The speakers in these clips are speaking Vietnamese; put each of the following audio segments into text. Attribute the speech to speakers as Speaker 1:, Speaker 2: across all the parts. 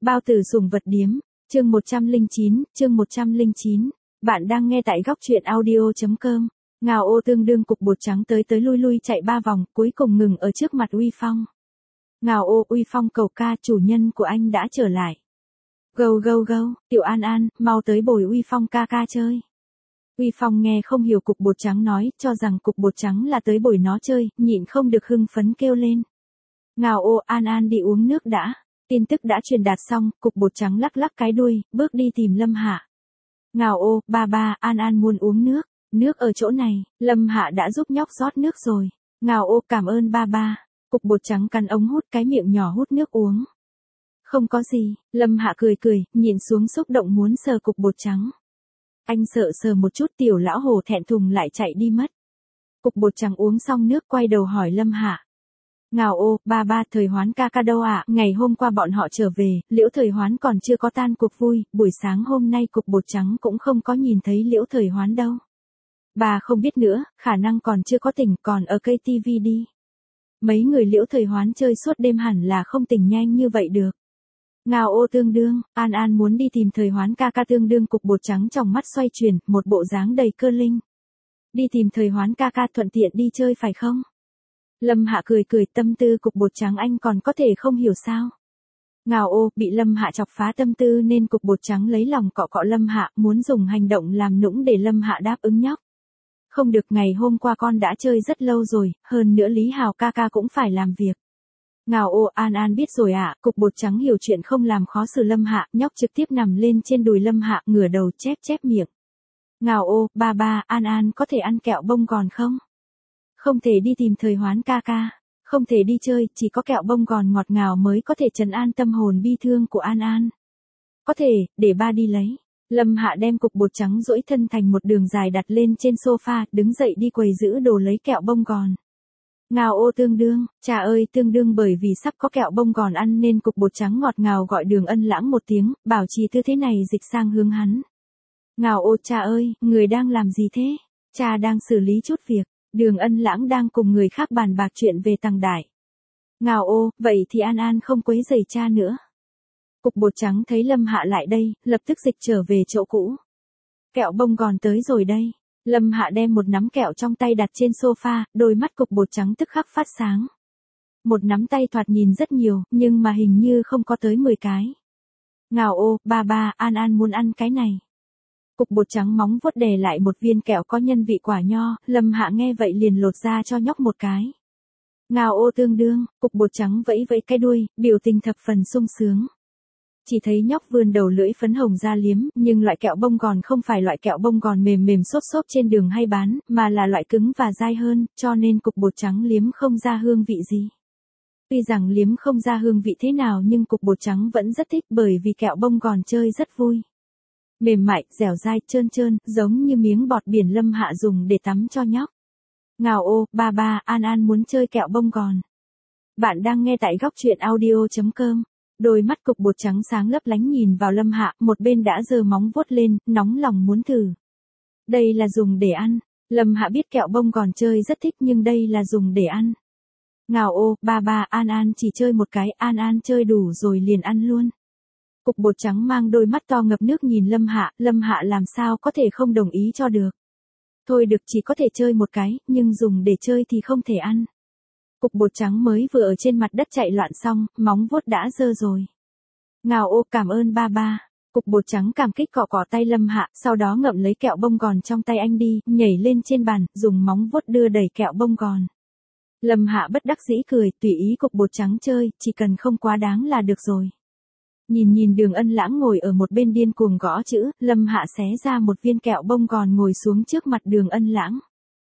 Speaker 1: Bao tử sủng vật điếm, chương 109. Bạn đang nghe tại góc truyện audio.com. Ngào ô tương đương cục bột trắng tới lui lui chạy 3 vòng, cuối cùng ngừng ở trước mặt Uy Phong. Ngào ô, Uy Phong cầu ca, chủ nhân của anh đã trở lại. Gâu gâu gâu, Tiểu An An, mau tới bồi Uy Phong ca ca chơi. Uy Phong nghe không hiểu cục bột trắng nói, cho rằng cục bột trắng là tới bồi nó chơi, nhịn không được hưng phấn kêu lên. Ngào ô, An An đi uống nước đã. Tin tức đã truyền đạt xong, cục bột trắng lắc lắc cái đuôi, bước đi tìm Lâm Hạ. Ngào ô, ba, An An muốn uống nước. Nước ở chỗ này, Lâm Hạ đã giúp nhóc rót nước rồi. Ngào ô, cảm ơn ba. Cục bột trắng cắn ống hút cái miệng nhỏ hút nước uống. Không có gì, Lâm Hạ cười, nhìn xuống xúc động muốn sờ cục bột trắng. Anh sợ sờ một chút tiểu lão hồ thẹn thùng lại chạy đi mất. Cục bột trắng uống xong nước quay đầu hỏi Lâm Hạ. Ngào ô, ba, Thời Hoán ca ca đâu ạ? Ngày hôm qua bọn họ trở về, Liễu Thời Hoán còn chưa có tan cuộc vui, buổi sáng hôm nay cục bột trắng cũng không có nhìn thấy Liễu Thời Hoán đâu. Bà không biết nữa, khả năng còn chưa có tỉnh, còn ở cây tivi đi. Mấy người Liễu Thời Hoán chơi suốt đêm hẳn là không tỉnh nhanh như vậy được. Ngào ô tương đương, An An muốn đi tìm Thời Hoán ca ca tương đương cục bột trắng trong mắt xoay chuyển, một bộ dáng đầy cơ linh. Đi tìm Thời Hoán ca ca thuận tiện đi chơi phải không? Lâm Hạ cười, tâm tư cục bột trắng anh còn có thể không hiểu sao. Ngào ô, bị Lâm Hạ chọc phá tâm tư nên cục bột trắng lấy lòng cọ Lâm Hạ, muốn dùng hành động làm nũng để Lâm Hạ đáp ứng nhóc. Không được, ngày hôm qua con đã chơi rất lâu rồi, hơn nữa Lý Hào ca ca cũng phải làm việc. Ngào ô, An An biết rồi ạ, cục bột trắng hiểu chuyện không làm khó xử Lâm Hạ, nhóc trực tiếp nằm lên trên đùi Lâm Hạ, ngửa đầu chép miệng. Ngào ô, ba, An An có thể ăn kẹo bông gòn không? Không thể đi tìm Thời Hoán ca ca, không thể đi chơi, chỉ có kẹo bông gòn ngọt ngào mới có thể trấn an tâm hồn bi thương của An An. Có thể, để ba đi lấy. Lâm Hạ đem cục bột trắng duỗi thân thành một đường dài đặt lên trên sofa, đứng dậy đi quầy giữ đồ lấy kẹo bông gòn. Ngào ô tương đương, cha ơi tương đương, bởi vì sắp có kẹo bông gòn ăn nên cục bột trắng ngọt ngào gọi Đường Ân Lãng một tiếng, bảo trì tư thế này dịch sang hướng hắn. Ngào ô, cha ơi, người đang làm gì thế? Cha đang xử lý chút việc. Đường Ân Lãng đang cùng người khác bàn bạc chuyện về Tằng Đại. Ngào ô, vậy thì An An không quấy rầy cha nữa. Cục bột trắng thấy Lâm Hạ lại đây, lập tức dịch trở về chỗ cũ. Kẹo bông gòn tới rồi đây. Lâm Hạ đem một nắm kẹo trong tay đặt trên sofa, đôi mắt cục bột trắng tức khắc phát sáng. Một nắm tay thoạt nhìn rất nhiều, nhưng mà hình như không có tới 10 cái. Ngào ô, ba, An An muốn ăn cái này. Cục bột trắng móng vuốt đè lại một viên kẹo có nhân vị quả nho, Lâm Hạ nghe vậy liền lột ra cho nhóc một cái. Ngào ô tương đương, cục bột trắng vẫy cái đuôi, biểu tình thập phần sung sướng. Chỉ thấy nhóc vươn đầu lưỡi phấn hồng ra liếm, nhưng loại kẹo bông gòn không phải loại kẹo bông gòn mềm xốp trên đường hay bán, mà là loại cứng và dai hơn, cho nên cục bột trắng liếm không ra hương vị gì. Tuy rằng liếm không ra hương vị thế nào nhưng cục bột trắng vẫn rất thích, bởi vì kẹo bông gòn chơi rất vui. Mềm mại, dẻo dai, trơn, giống như miếng bọt biển Lâm Hạ dùng để tắm cho nhóc. Ngào ô, ba, An An muốn chơi kẹo bông gòn. Bạn đang nghe tại góc truyện audio.com. Đôi mắt cục bột trắng sáng lấp lánh nhìn vào Lâm Hạ, một bên đã giơ móng vuốt lên, nóng lòng muốn thử. Đây là dùng để ăn. Lâm Hạ biết kẹo bông gòn chơi rất thích nhưng đây là dùng để ăn. Ngào ô, ba, An An chỉ chơi một cái, An An chơi đủ rồi liền ăn luôn. Cục bột trắng mang đôi mắt to ngập nước nhìn Lâm Hạ làm sao có thể không đồng ý cho được. Thôi được, chỉ có thể chơi một cái, nhưng dùng để chơi thì không thể ăn. Cục bột trắng mới vừa ở trên mặt đất chạy loạn xong, móng vuốt đã dơ rồi. Ngào ô, cảm ơn ba. Cục bột trắng cảm kích cọ tay Lâm Hạ, sau đó ngậm lấy kẹo bông gòn trong tay anh đi, nhảy lên trên bàn, dùng móng vuốt đưa đẩy kẹo bông gòn. Lâm Hạ bất đắc dĩ cười, tùy ý cục bột trắng chơi, chỉ cần không quá đáng là được rồi. Nhìn Đường Ân Lãng ngồi ở một bên điên cuồng gõ chữ, Lâm Hạ xé ra một viên kẹo bông gòn ngồi xuống trước mặt Đường Ân Lãng.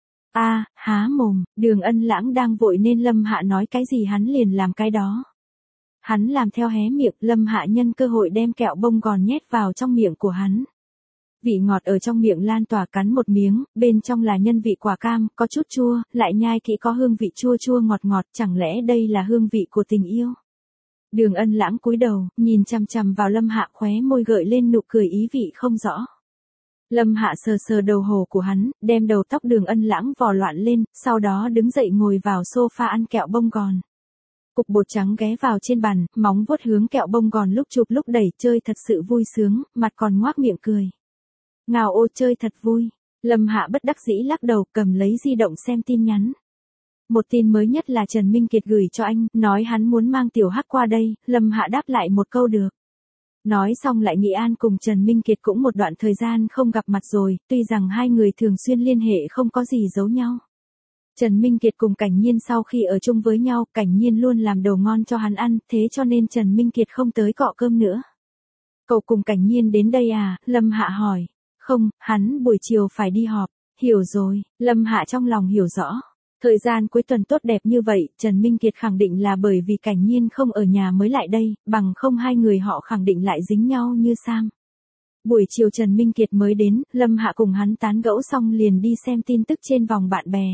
Speaker 1: Há mồm, Đường Ân Lãng đang vội nên Lâm Hạ nói cái gì hắn liền làm cái đó. Hắn làm theo hé miệng, Lâm Hạ nhân cơ hội đem kẹo bông gòn nhét vào trong miệng của hắn. Vị ngọt ở trong miệng lan tỏa, cắn một miếng, bên trong là nhân vị quả cam, có chút chua, lại nhai kỹ có hương vị chua ngọt, chẳng lẽ đây là hương vị của tình yêu? Đường Ân Lãng cúi đầu, nhìn chằm vào Lâm Hạ, khóe môi gợi lên nụ cười ý vị không rõ. Lâm Hạ sờ đầu hổ của hắn, đem đầu tóc Đường Ân Lãng vò loạn lên, sau đó đứng dậy ngồi vào sofa ăn kẹo bông gòn. Cục bột trắng ghé vào trên bàn, móng vuốt hướng kẹo bông gòn lúc chụp lúc đẩy, chơi thật sự vui sướng, mặt còn ngoác miệng cười. Ngào ô, chơi thật vui. Lâm Hạ bất đắc dĩ lắc đầu, cầm lấy di động xem tin nhắn. Một tin mới nhất là Trần Minh Kiệt gửi cho anh, nói hắn muốn mang Tiểu Hắc qua đây, Lâm Hạ đáp lại một câu được. Nói xong lại nghĩ An cùng Trần Minh Kiệt cũng một đoạn thời gian không gặp mặt rồi, tuy rằng hai người thường xuyên liên hệ không có gì giấu nhau. Trần Minh Kiệt cùng Cảnh Nhiên sau khi ở chung với nhau, Cảnh Nhiên luôn làm đồ ngon cho hắn ăn, thế cho nên Trần Minh Kiệt không tới cọ cơm nữa. Cậu cùng Cảnh Nhiên đến đây à? Lâm Hạ hỏi. Không, hắn buổi chiều phải đi họp. Hiểu rồi, Lâm Hạ trong lòng hiểu rõ. Thời gian cuối tuần tốt đẹp như vậy, Trần Minh Kiệt khẳng định là bởi vì Cảnh Nhiên không ở nhà mới lại đây, bằng không hai người họ khẳng định lại dính nhau như Sam. Buổi chiều Trần Minh Kiệt mới đến, Lâm Hạ cùng hắn tán gẫu xong liền đi xem tin tức trên vòng bạn bè.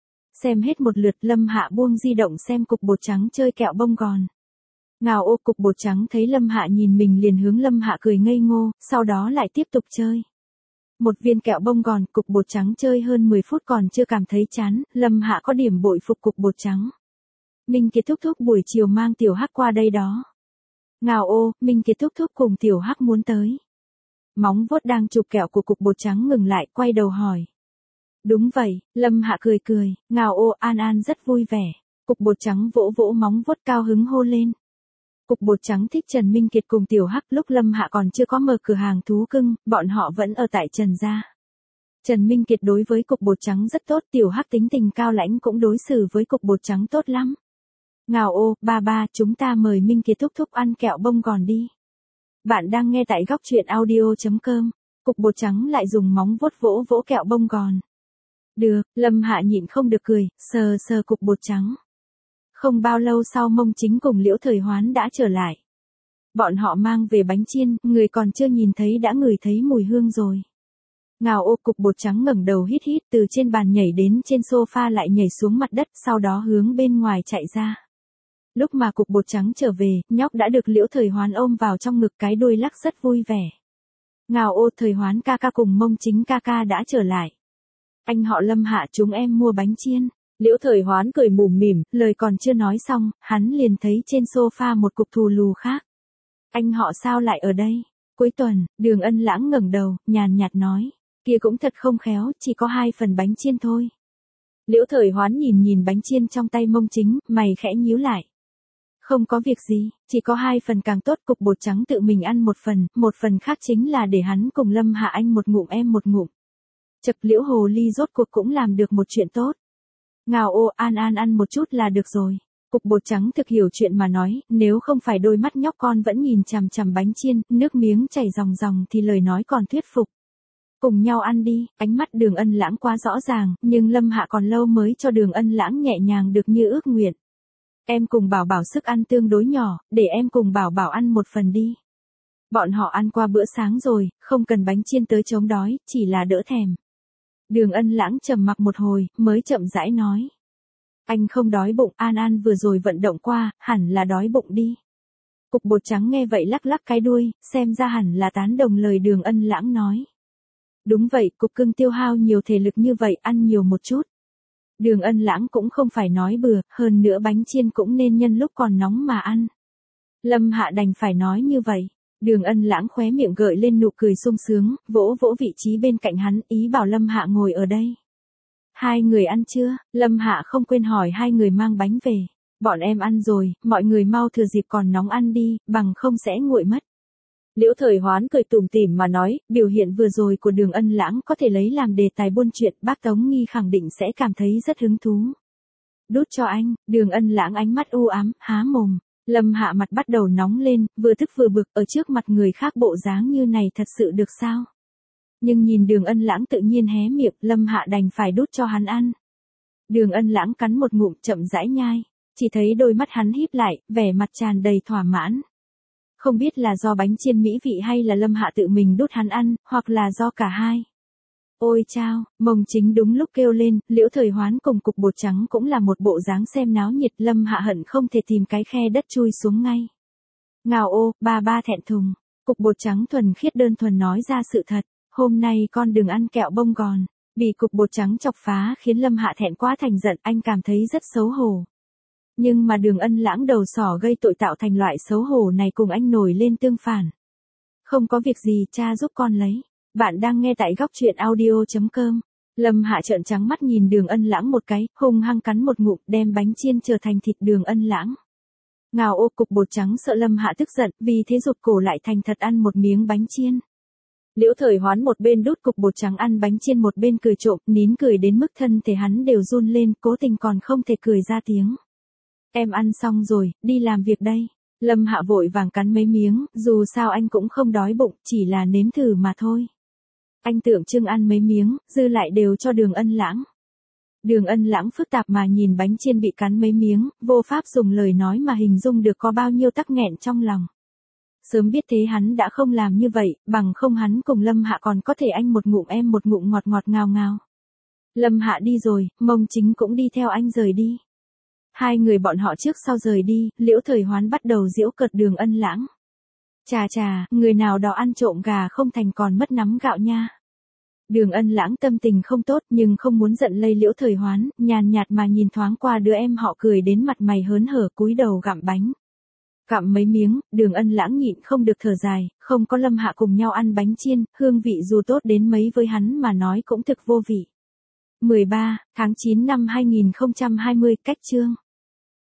Speaker 1: Xem hết một lượt, Lâm Hạ buông di động xem cục bột trắng chơi kẹo bông gòn. Ngào ô, cục bột trắng thấy Lâm Hạ nhìn mình liền hướng Lâm Hạ cười ngây ngô, sau đó lại tiếp tục chơi. Một viên kẹo bông gòn, cục bột trắng chơi hơn 10 phút còn chưa cảm thấy chán, Lâm Hạ có điểm bội phục cục bột trắng. Minh Kiệt thúc thúc buổi chiều mang Tiểu Hắc qua đây đó. Ngào ô, Minh Kiệt thúc thúc cùng Tiểu Hắc muốn tới. Móng vuốt đang chụp kẹo của cục bột trắng ngừng lại, quay đầu hỏi. Đúng vậy, Lâm Hạ cười cười, Ngào ô, An An rất vui vẻ. Cục bột trắng vỗ vỗ móng vuốt cao hứng hô lên. Cục bột trắng thích Trần Minh Kiệt cùng Tiểu Hắc, lúc Lâm Hạ còn chưa có mở cửa hàng thú cưng, bọn họ vẫn ở tại Trần gia. Trần Minh Kiệt đối với cục bột trắng rất tốt, Tiểu Hắc tính tình cao lãnh cũng đối xử với cục bột trắng tốt lắm. Ngào ô, ba ba, chúng ta mời Minh Kiệt thúc thúc ăn kẹo bông gòn đi. Bạn đang nghe tại góc truyện audio.com. Cục bột trắng lại dùng móng vuốt vỗ vỗ kẹo bông gòn. Được, Lâm Hạ nhịn không được cười, sờ sờ cục bột trắng. Không bao lâu sau Mông Chính cùng Liễu Thời Hoán đã trở lại. Bọn họ mang về bánh chiên, người còn chưa nhìn thấy đã ngửi thấy mùi hương rồi. Ngào ô, cục bột trắng ngẩng đầu hít hít, từ trên bàn nhảy đến trên sofa lại nhảy xuống mặt đất, sau đó hướng bên ngoài chạy ra. Lúc mà cục bột trắng trở về, nhóc đã được Liễu Thời Hoán ôm vào trong ngực, cái đuôi lắc rất vui vẻ. Ngào ô, Thời Hoán ca ca cùng Mông Chính ca ca đã trở lại. Anh họ Lâm Hạ, chúng em mua bánh chiên. Liễu Thời Hoán cười mủm mỉm, lời còn chưa nói xong, hắn liền thấy trên sofa một cục thù lù khác. Anh họ sao lại ở đây? Cuối tuần, Đường Ân Lãng ngẩng đầu, nhàn nhạt nói, kia cũng thật không khéo, chỉ có 2 phần bánh chiên thôi. Liễu Thời Hoán nhìn nhìn bánh chiên trong tay Mông Chính, mày khẽ nhíu lại. Không có việc gì, chỉ có 2 phần càng tốt, cục bột trắng tự mình ăn một phần khác chính là để hắn cùng Lâm Hạ anh một ngụm em một ngụm. Chật, Liễu Hồ Ly rốt cuộc cũng làm được một chuyện tốt. Ngào ô, An An ăn một chút là được rồi. Cục bột trắng thực hiểu chuyện mà nói, nếu không phải đôi mắt nhóc con vẫn nhìn chằm chằm bánh chiên, nước miếng chảy ròng ròng thì lời nói còn thuyết phục. Cùng nhau ăn đi, ánh mắt Đường Ân Lãng quá rõ ràng, nhưng Lâm Hạ còn lâu mới cho Đường Ân Lãng nhẹ nhàng được như ước nguyện. Em cùng Bảo Bảo sức ăn tương đối nhỏ, để em cùng Bảo Bảo ăn một phần đi. Bọn họ ăn qua bữa sáng rồi, không cần bánh chiên tới chống đói, chỉ là đỡ thèm. Đường Ân Lãng trầm mặc một hồi, mới chậm rãi nói. Anh không đói bụng, An An vừa rồi vận động qua, hẳn là đói bụng đi. Cục bột trắng nghe vậy lắc lắc cái đuôi, xem ra hẳn là tán đồng lời Đường Ân Lãng nói. Đúng vậy, cục cưng tiêu hao nhiều thể lực như vậy, ăn nhiều một chút. Đường Ân Lãng cũng không phải nói bừa, hơn nữa bánh chiên cũng nên nhân lúc còn nóng mà ăn. Lâm Hạ đành phải nói như vậy. Đường Ân Lãng khóe miệng gợi lên nụ cười sung sướng, vỗ vỗ vị trí bên cạnh hắn, ý bảo Lâm Hạ ngồi ở đây. Hai người ăn chưa? Lâm Hạ không quên hỏi hai người mang bánh về. Bọn em ăn rồi, mọi người mau thừa dịp còn nóng ăn đi, bằng không sẽ nguội mất. Liễu Thời Hoán cười tủm tỉm mà nói, biểu hiện vừa rồi của Đường Ân Lãng có thể lấy làm đề tài buôn chuyện, bác Tống Nghi khẳng định sẽ cảm thấy rất hứng thú. Đút cho anh, Đường Ân Lãng ánh mắt u ám, há mồm. Lâm Hạ mặt bắt đầu nóng lên, vừa tức vừa bực, ở trước mặt người khác bộ dáng như này thật sự được sao? Nhưng nhìn Đường Ân Lãng tự nhiên hé miệng, Lâm Hạ đành phải đút cho hắn ăn. Đường Ân Lãng cắn một ngụm chậm rãi nhai, chỉ thấy đôi mắt hắn híp lại, vẻ mặt tràn đầy thỏa mãn. Không biết là do bánh chiên mỹ vị hay là Lâm Hạ tự mình đút hắn ăn, hoặc là do cả hai. Ôi chao, Mông Chính đúng lúc kêu lên, Liễu Thời Hoán cùng cục bột trắng cũng là một bộ dáng xem náo nhiệt, Lâm Hạ hận không thể tìm cái khe đất chui xuống ngay. Ngào ô, ba ba thẹn thùng, cục bột trắng thuần khiết đơn thuần nói ra sự thật, hôm nay con đừng ăn kẹo bông gòn, bị cục bột trắng chọc phá khiến Lâm Hạ thẹn quá thành giận, anh cảm thấy rất xấu hổ. Nhưng mà Đường Ân Lãng đầu sỏ gây tội tạo thành loại xấu hổ này cùng anh nổi lên tương phản. Không có việc gì, cha giúp con lấy. Bạn đang nghe tại góc truyện audio.com. Lâm Hạ trợn trắng mắt nhìn Đường Ân Lãng một cái, hung hăng cắn một ngụm, đem bánh chiên trở thành thịt Đường Ân Lãng. Ngào ô, cục bột trắng sợ Lâm Hạ tức giận, vì thế rụt cổ lại thành thật ăn một miếng bánh chiên. Liễu Thời Hoán một bên đút cục bột trắng ăn bánh chiên một bên cười trộm, nín cười đến mức thân thể hắn đều run lên, cố tình còn không thể cười ra tiếng. Em ăn xong rồi, đi làm việc đây. Lâm Hạ vội vàng cắn mấy miếng, dù sao anh cũng không đói bụng, chỉ là nếm thử mà thôi. Anh tượng trưng ăn mấy miếng, dư lại đều cho Đường Ân Lãng. Đường Ân Lãng phức tạp mà nhìn bánh chiên bị cắn mấy miếng, vô pháp dùng lời nói mà hình dung được có bao nhiêu tắc nghẹn trong lòng. Sớm biết thế hắn đã không làm như vậy, bằng không hắn cùng Lâm Hạ còn có thể anh một ngụm em một ngụm ngọt ngọt ngào ngào. Lâm Hạ đi rồi, Mông Chính cũng đi theo anh rời đi. Hai người bọn họ trước sau rời đi, Liễu Thời Hoán bắt đầu giễu cợt Đường Ân Lãng. Chà chà, người nào đó ăn trộm gà không thành còn mất nắm gạo nha. Đường Ân Lãng tâm tình không tốt nhưng không muốn giận lây Liễu Thời Hoán, nhàn nhạt mà nhìn thoáng qua đứa em họ cười đến mặt mày hớn hở cúi đầu gặm bánh. Gặm mấy miếng, Đường Ân Lãng nhịn không được thở dài, không có Lâm Hạ cùng nhau ăn bánh chiên, hương vị dù tốt đến mấy với hắn mà nói cũng thực vô vị. 13 tháng 9 năm 2020, cách chương.